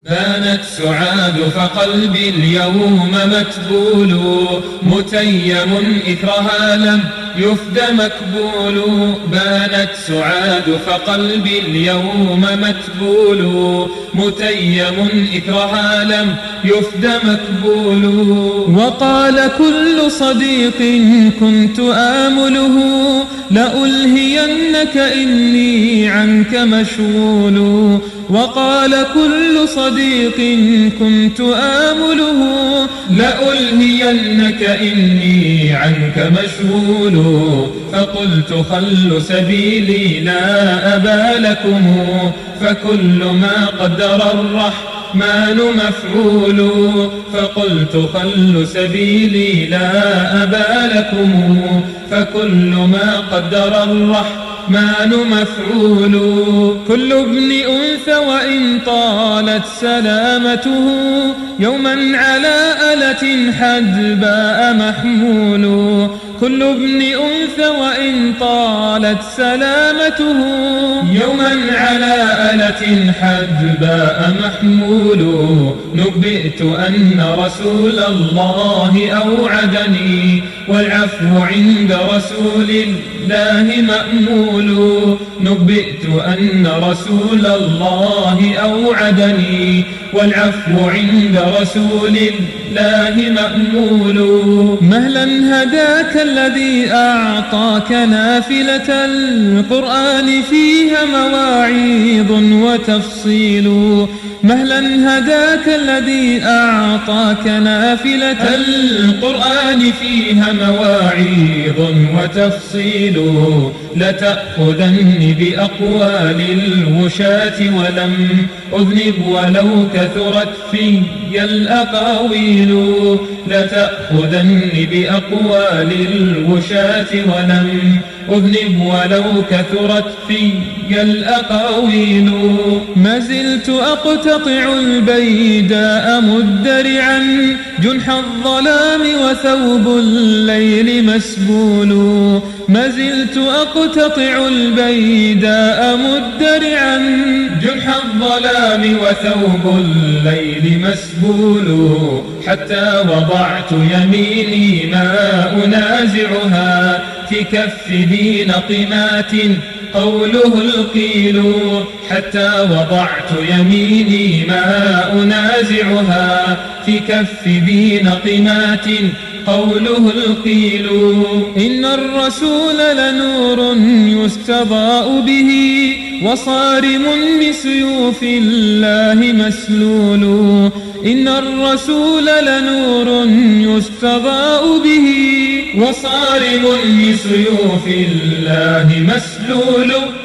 بانت سعاد فقلبي اليوم متبول، متيم إثرها لم يفد مكبول. بانت سعاد فقلبي اليوم متبول، متيم إثرها لم يفد مكبول. وقال كل صديق كنت آمله، لألهينك إني عنك مشغول. وقال كل صديق كنت آمله، لألهينك إني عنك مشغول. فقلت خل سبيلي لا أبا لكم، فكل ما قدر الرحمن مفعول. فقلت خل سبيلي لا أبا لكم، فكل ما قدر الرحمن مفعول. كل ابن أنثى وإن طالت سلامته، يوما على آلة حدباء محمول. كل ابن أنثى وإن طالت سلامته، يوما على آلة حدباء محمول. نبئت أن رسول الله أوعدني، والعفو عند رسول الله مأمول. نبئت أن رسول الله أوعدني، والعفو عند رسول الله مأمول. مهلا هداك الذي أعطاك نافلة القرآن فيها مواعيظ وتفصيل. مهلا هداك الذي أعطاك نافلة القرآن فيها مواعيظ وتفصيل. لتأخذن بأقوال الوشاة ولم أذنب ولو كثرت في الأقاويل. لتأخذن بأقوال الوشاة ولم أذنب ولو كثرت في الأقاويل. ما زلت أقتطع البيداء مدرعا، جنح الظلام وثوب الليل مسبول. ما زلت أقتطع البيداء مدرعا، جنح الظلام وثوب الليل مسبول. حتى وضعت يميني ما أنازعها، في كف ذي نقمات قوله القيل. حتى وضعت يميني ما أنازعها، في كف ذي نقمات قوله القيل. إن الرسول لنور يستضاء به، وصارم بسيوف الله مسلول. إن الرسول لنور يستضاء به، وصارم بسيوف الله مسلول.